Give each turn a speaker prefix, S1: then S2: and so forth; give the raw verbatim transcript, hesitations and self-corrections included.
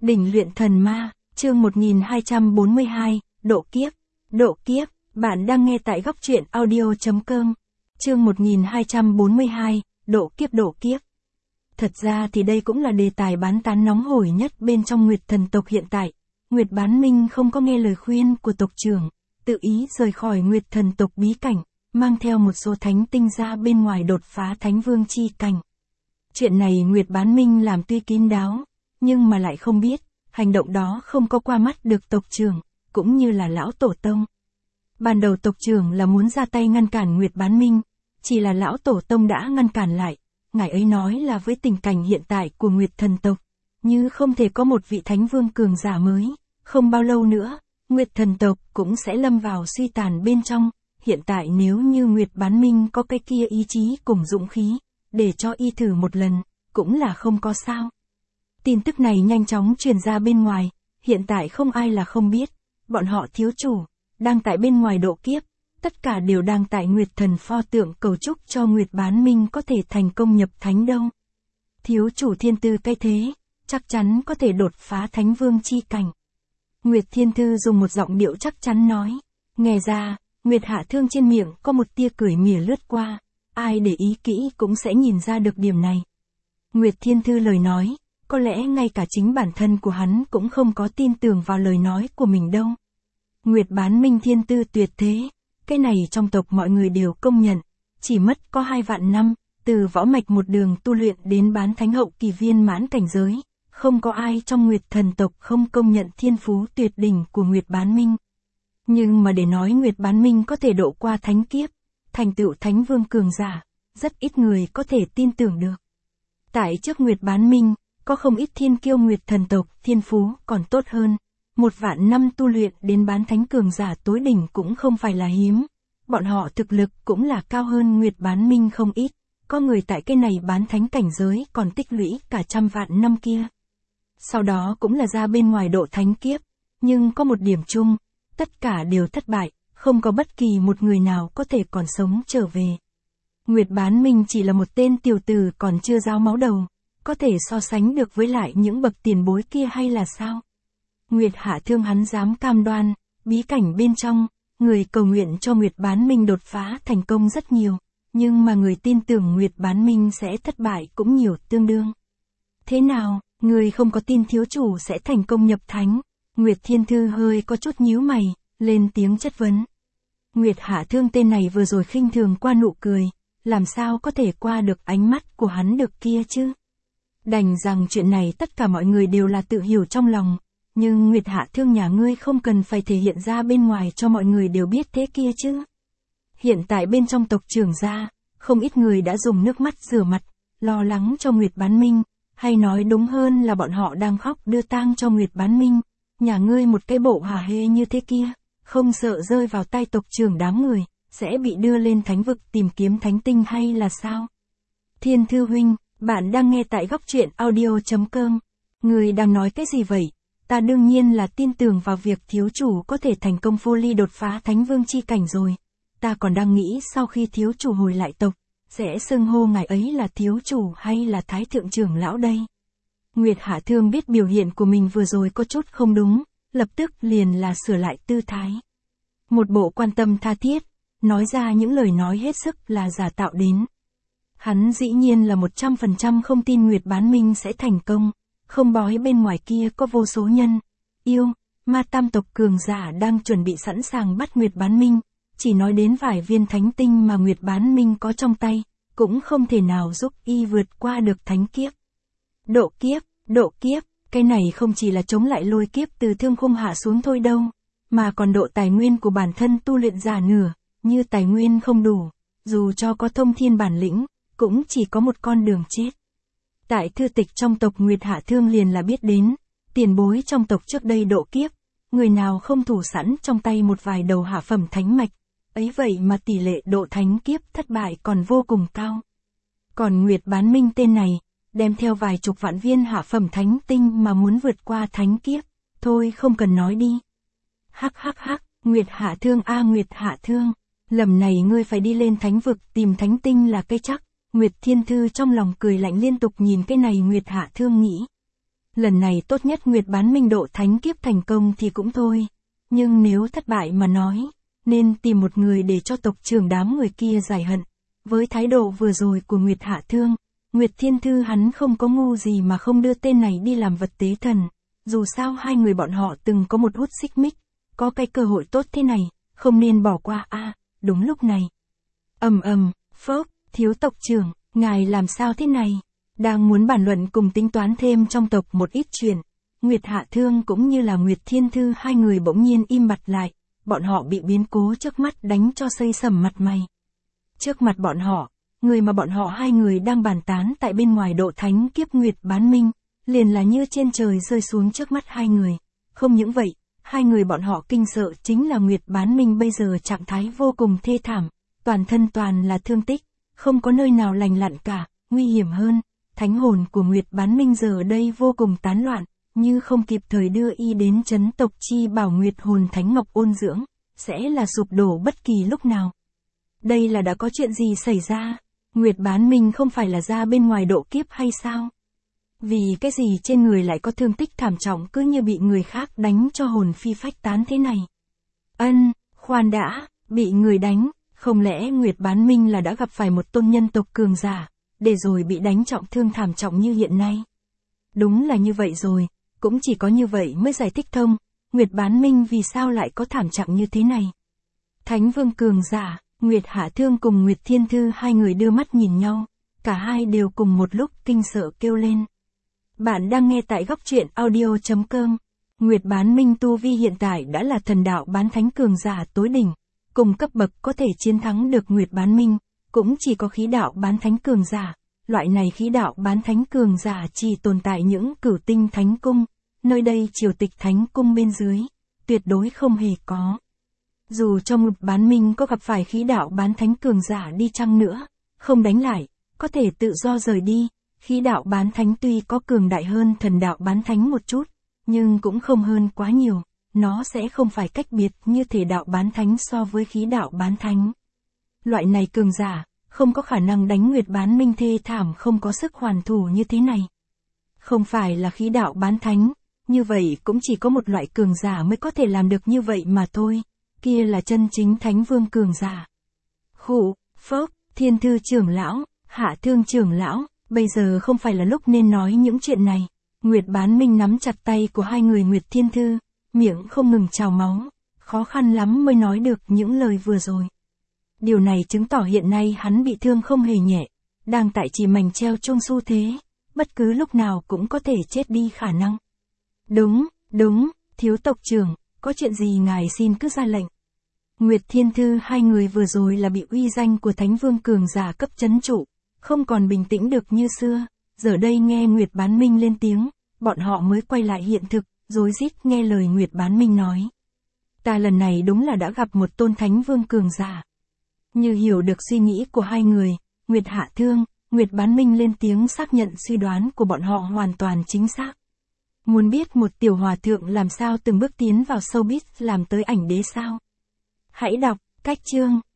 S1: Đỉnh luyện thần ma, chương một nghìn hai trăm bốn mươi hai, độ kiếp. Độ kiếp, bạn đang nghe tại góc truyện audio chấm com. Chương một nghìn hai trăm bốn mươi hai, độ kiếp độ kiếp. Thật ra thì đây cũng là đề tài bán tán nóng hổi nhất bên trong Nguyệt thần tộc hiện tại. Nguyệt Bán Minh không có nghe lời khuyên của tộc trưởng, tự ý rời khỏi Nguyệt thần tộc bí cảnh, mang theo một số thánh tinh ra bên ngoài đột phá Thánh Vương chi cảnh. Chuyện này Nguyệt Bán Minh làm tuy kín đáo, nhưng mà lại không biết, hành động đó không có qua mắt được tộc trưởng, cũng như là lão tổ tông. Ban đầu tộc trưởng là muốn ra tay ngăn cản Nguyệt Bán Minh, chỉ là lão tổ tông đã ngăn cản lại, ngài ấy nói là với tình cảnh hiện tại của Nguyệt thần tộc, như không thể có một vị thánh vương cường giả mới, không bao lâu nữa, Nguyệt thần tộc cũng sẽ lâm vào suy tàn bên trong, hiện tại nếu như Nguyệt Bán Minh có cái kia ý chí cùng dũng khí, để cho y thử một lần, cũng là không có sao. Tin tức này nhanh chóng truyền ra bên ngoài, hiện tại không ai là không biết, bọn họ thiếu chủ, đang tại bên ngoài độ kiếp, tất cả đều đang tại Nguyệt thần pho tượng cầu chúc cho Nguyệt Bán Minh có thể thành công nhập thánh đâu. Thiếu chủ thiên tư cái thế, chắc chắn có thể đột phá Thánh Vương chi cảnh. Nguyệt Thiên Thư dùng một giọng điệu chắc chắn nói, nghe ra, Nguyệt Hạ Thương trên miệng có một tia cười mỉa lướt qua, ai để ý kỹ cũng sẽ nhìn ra được điểm này. Nguyệt Thiên Thư lời nói, có lẽ ngay cả chính bản thân của hắn cũng không có tin tưởng vào lời nói của mình đâu. Nguyệt Bán Minh thiên tư tuyệt thế, cái này trong tộc mọi người đều công nhận, chỉ mất có hai vạn năm, từ võ mạch một đường tu luyện đến bán thánh hậu kỳ viên mãn cảnh giới, không có ai trong Nguyệt thần tộc không công nhận thiên phú tuyệt đỉnh của Nguyệt Bán Minh. Nhưng mà để nói Nguyệt Bán Minh có thể độ qua thánh kiếp, thành tựu thánh vương cường giả, rất ít người có thể tin tưởng được. Tại trước Nguyệt Bán Minh, có không ít thiên kiêu Nguyệt thần tộc, thiên phú còn tốt hơn. Một vạn năm tu luyện đến bán thánh cường giả tối đỉnh cũng không phải là hiếm. Bọn họ thực lực cũng là cao hơn Nguyệt Bán Minh không ít. Có người tại cái này bán thánh cảnh giới còn tích lũy cả trăm vạn năm kia. Sau đó cũng là ra bên ngoài độ thánh kiếp. Nhưng có một điểm chung, tất cả đều thất bại, không có bất kỳ một người nào có thể còn sống trở về. Nguyệt Bán Minh chỉ là một tên tiểu tử còn chưa ráo máu đầu. Có thể so sánh được với lại những bậc tiền bối kia hay là sao? Nguyệt Hạ Thương hắn dám cam đoan, bí cảnh bên trong, người cầu nguyện cho Nguyệt Bán Minh đột phá thành công rất nhiều, nhưng mà người tin tưởng Nguyệt Bán Minh sẽ thất bại cũng nhiều tương đương. Thế nào, người không có tin thiếu chủ sẽ thành công nhập thánh? Nguyệt Thiên Thư hơi có chút nhíu mày, lên tiếng chất vấn. Nguyệt Hạ Thương tên này vừa rồi khinh thường qua nụ cười, làm sao có thể qua được ánh mắt của hắn được kia chứ? Đành rằng chuyện này tất cả mọi người đều là tự hiểu trong lòng, nhưng Nguyệt Hạ Thương nhà ngươi không cần phải thể hiện ra bên ngoài cho mọi người đều biết thế kia chứ. Hiện tại bên trong tộc trưởng gia, không ít người đã dùng nước mắt rửa mặt, lo lắng cho Nguyệt Bán Minh, hay nói đúng hơn là bọn họ đang khóc đưa tang cho Nguyệt Bán Minh. Nhà ngươi một cái bộ hả hê như thế kia, không sợ rơi vào tay tộc trưởng đám người, sẽ bị đưa lên thánh vực tìm kiếm thánh tinh hay là sao? Thiên Thư huynh, bạn đang nghe tại góc truyện audio chấm com. Người đang nói cái gì vậy? Ta đương nhiên là tin tưởng vào việc thiếu chủ có thể thành công vô ly đột phá Thánh Vương chi cảnh rồi. Ta còn đang nghĩ sau khi thiếu chủ hồi lại tộc, sẽ xưng hô ngài ấy là thiếu chủ hay là thái thượng trưởng lão đây. Nguyệt Hạ Thương biết biểu hiện của mình vừa rồi có chút không đúng, lập tức liền là sửa lại tư thái. Một bộ quan tâm tha thiết, nói ra những lời nói hết sức là giả tạo đến. Hắn dĩ nhiên là một trăm phần trăm không tin Nguyệt Bán Minh sẽ thành công, không bói bên ngoài kia có vô số nhân, yêu, ma tam tộc cường giả đang chuẩn bị sẵn sàng bắt Nguyệt Bán Minh, chỉ nói đến vài viên thánh tinh mà Nguyệt Bán Minh có trong tay, cũng không thể nào giúp y vượt qua được thánh kiếp. Độ kiếp, độ kiếp, cái này không chỉ là chống lại lôi kiếp từ thương khung hạ xuống thôi đâu, mà còn độ tài nguyên của bản thân tu luyện giả nửa, như tài nguyên không đủ, dù cho có thông thiên bản lĩnh, cũng chỉ có một con đường chết. Tại thư tịch trong tộc Nguyệt Hạ Thương liền là biết đến, tiền bối trong tộc trước đây độ kiếp, người nào không thủ sẵn trong tay một vài đầu hạ phẩm thánh mạch, ấy vậy mà tỷ lệ độ thánh kiếp thất bại còn vô cùng cao. Còn Nguyệt Bán Minh tên này, đem theo vài chục vạn viên hạ phẩm thánh tinh mà muốn vượt qua thánh kiếp, thôi không cần nói đi. Hắc hắc hắc, Nguyệt Hạ Thương a Nguyệt Hạ Thương, lầm này ngươi phải đi lên thánh vực tìm thánh tinh là cái chắc. Nguyệt Thiên Thư trong lòng cười lạnh liên tục nhìn cái này Nguyệt Hạ Thương nghĩ. Lần này tốt nhất Nguyệt Bán Minh độ thánh kiếp thành công thì cũng thôi. Nhưng nếu thất bại mà nói, nên tìm một người để cho tộc trưởng đám người kia giải hận. Với thái độ vừa rồi của Nguyệt Hạ Thương, Nguyệt Thiên Thư hắn không có ngu gì mà không đưa tên này đi làm vật tế thần. Dù sao hai người bọn họ từng có một hút xích mích, có cái cơ hội tốt thế này, không nên bỏ qua a. À, đúng lúc này. Ầm ầm, phốc, thiếu tộc trưởng, ngài làm sao thế này? Đang muốn bàn luận cùng tính toán thêm trong tộc một ít chuyện, Nguyệt Hạ Thương cũng như là Nguyệt Thiên Thư hai người bỗng nhiên im bặt lại, bọn họ bị biến cố trước mắt đánh cho xây sầm mặt mày. Trước mặt bọn họ, người mà bọn họ hai người đang bàn tán tại bên ngoài độ thánh kiếp Nguyệt Bán Minh, liền là như trên trời rơi xuống trước mắt hai người. Không những vậy, hai người bọn họ kinh sợ chính là Nguyệt Bán Minh bây giờ trạng thái vô cùng thê thảm, toàn thân toàn là thương tích, không có nơi nào lành lặn cả, nguy hiểm hơn, thánh hồn của Nguyệt Bán Minh giờ đây vô cùng tán loạn, như không kịp thời đưa y đến chấn tộc chi bảo Nguyệt hồn thánh ngọc ôn dưỡng, sẽ là sụp đổ bất kỳ lúc nào. Đây là đã có chuyện gì xảy ra? Nguyệt Bán Minh không phải là ra bên ngoài độ kiếp hay sao? Vì cái gì trên người lại có thương tích thảm trọng cứ như bị người khác đánh cho hồn phi phách tán thế này? Ân, khoan đã, bị người đánh, không lẽ Nguyệt Bán Minh là đã gặp phải một tôn nhân tộc cường giả, để rồi bị đánh trọng thương thảm trọng như hiện nay? Đúng là như vậy rồi, cũng chỉ có như vậy mới giải thích thông, Nguyệt Bán Minh vì sao lại có thảm trạng như thế này? Thánh Vương cường giả, Nguyệt Hạ Thương cùng Nguyệt Thiên Thư hai người đưa mắt nhìn nhau, cả hai đều cùng một lúc kinh sợ kêu lên. Bạn đang nghe tại góc truyện audio chấm com. Nguyệt Bán Minh tu vi hiện tại đã là thần đạo bán thánh cường giả tối đỉnh, cùng cấp bậc có thể chiến thắng được Nguyệt Bán Minh, cũng chỉ có khí đạo bán thánh cường giả. Loại này khí đạo bán thánh cường giả chỉ tồn tại những cửu tinh thánh cung, nơi đây triều tịch thánh cung bên dưới, tuyệt đối không hề có. Dù trong Nguyệt Bán Minh có gặp phải khí đạo bán thánh cường giả đi chăng nữa, không đánh lại, có thể tự do rời đi. Khí đạo bán thánh tuy có cường đại hơn thần đạo bán thánh một chút, nhưng cũng không hơn quá nhiều, nó sẽ không phải cách biệt như thể đạo bán thánh so với khí đạo bán thánh. Loại này cường giả, không có khả năng đánh Nguyệt Bán Minh thê thảm không có sức hoàn thủ như thế này. Không phải là khí đạo bán thánh, như vậy cũng chỉ có một loại cường giả mới có thể làm được như vậy mà thôi, kia là chân chính Thánh Vương cường giả. Khụ, phốc, Thiên Thư trưởng lão, Hạ Thương trưởng lão, bây giờ không phải là lúc nên nói những chuyện này. Nguyệt Bán Minh nắm chặt tay của hai người Nguyệt Thiên Thư, miệng không ngừng trào máu, khó khăn lắm mới nói được những lời vừa rồi. Điều này chứng tỏ hiện nay hắn bị thương không hề nhẹ, đang tại chỉ mảnh treo chung xu thế, bất cứ lúc nào cũng có thể chết đi khả năng. Đúng, đúng, thiếu tộc trưởng, có chuyện gì ngài xin cứ ra lệnh. Nguyệt Thiên Thư hai người vừa rồi là bị uy danh của Thánh Vương cường giả cấp chấn trụ, không còn bình tĩnh được như xưa, giờ đây nghe Nguyệt Bán Minh lên tiếng, bọn họ mới quay lại hiện thực, rối rít nghe lời Nguyệt Bán Minh nói. Ta lần này đúng là đã gặp một tôn Thánh Vương cường giả. Như hiểu được suy nghĩ của hai người, Nguyệt Hạ Thương, Nguyệt Bán Minh lên tiếng xác nhận suy đoán của bọn họ hoàn toàn chính xác. Muốn biết một tiểu hòa thượng làm sao từng bước tiến vào showbiz làm tới ảnh đế sao? Hãy đọc, cách chương.